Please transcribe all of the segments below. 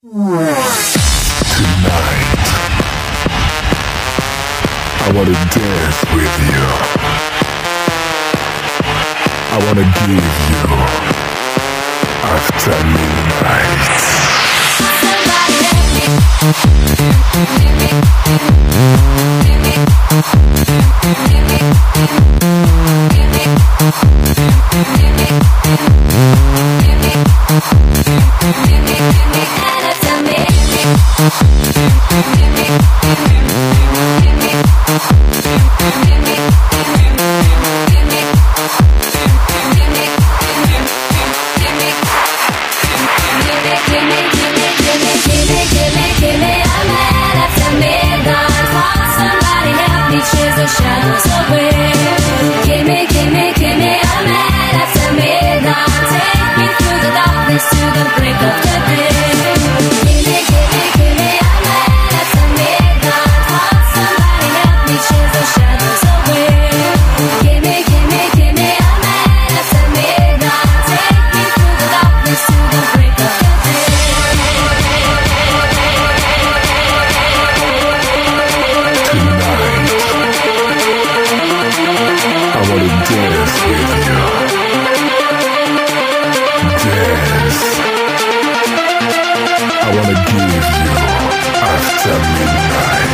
Tonight, I wanna dance with you. I wanna give you after midnight. Chase the shadows away. Gimme, I'm mad after midnight. Take me through the darkness to the break of the day. Gimme, I'm mad after midnight. Want somebody help me chase the shadows away. Gimme, I'm mad after midnight. Take me through the darkness to the break of the day. I wanna dance with you. Dance. I wanna give you after midnight.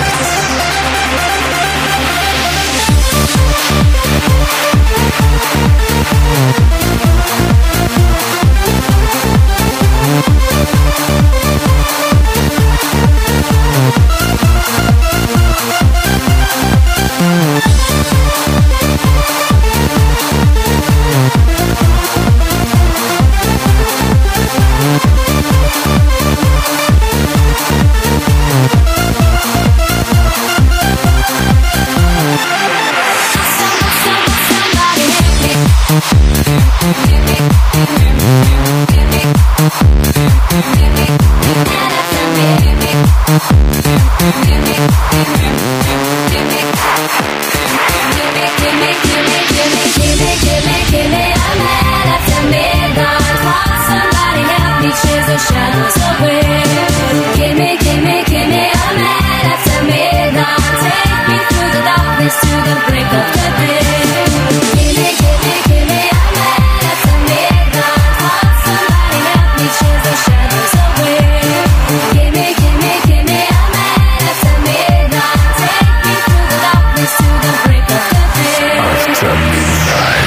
Chase the shadows away. Gimme, I'm mad after midnight. Take me through the darkness to the break of the day. Gimme, I'm mad after midnight. Want somebody help me chase the shadows away. Gimme, I'm mad after midnight. Take me through the darkness to the break of the day. After midnight.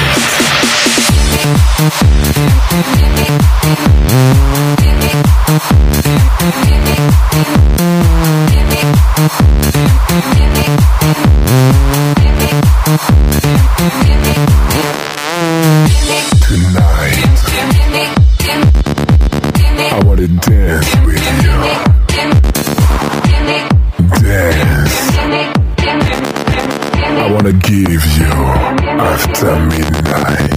Tonight, I wanna dance with you. Dance. I wanna give you after midnight.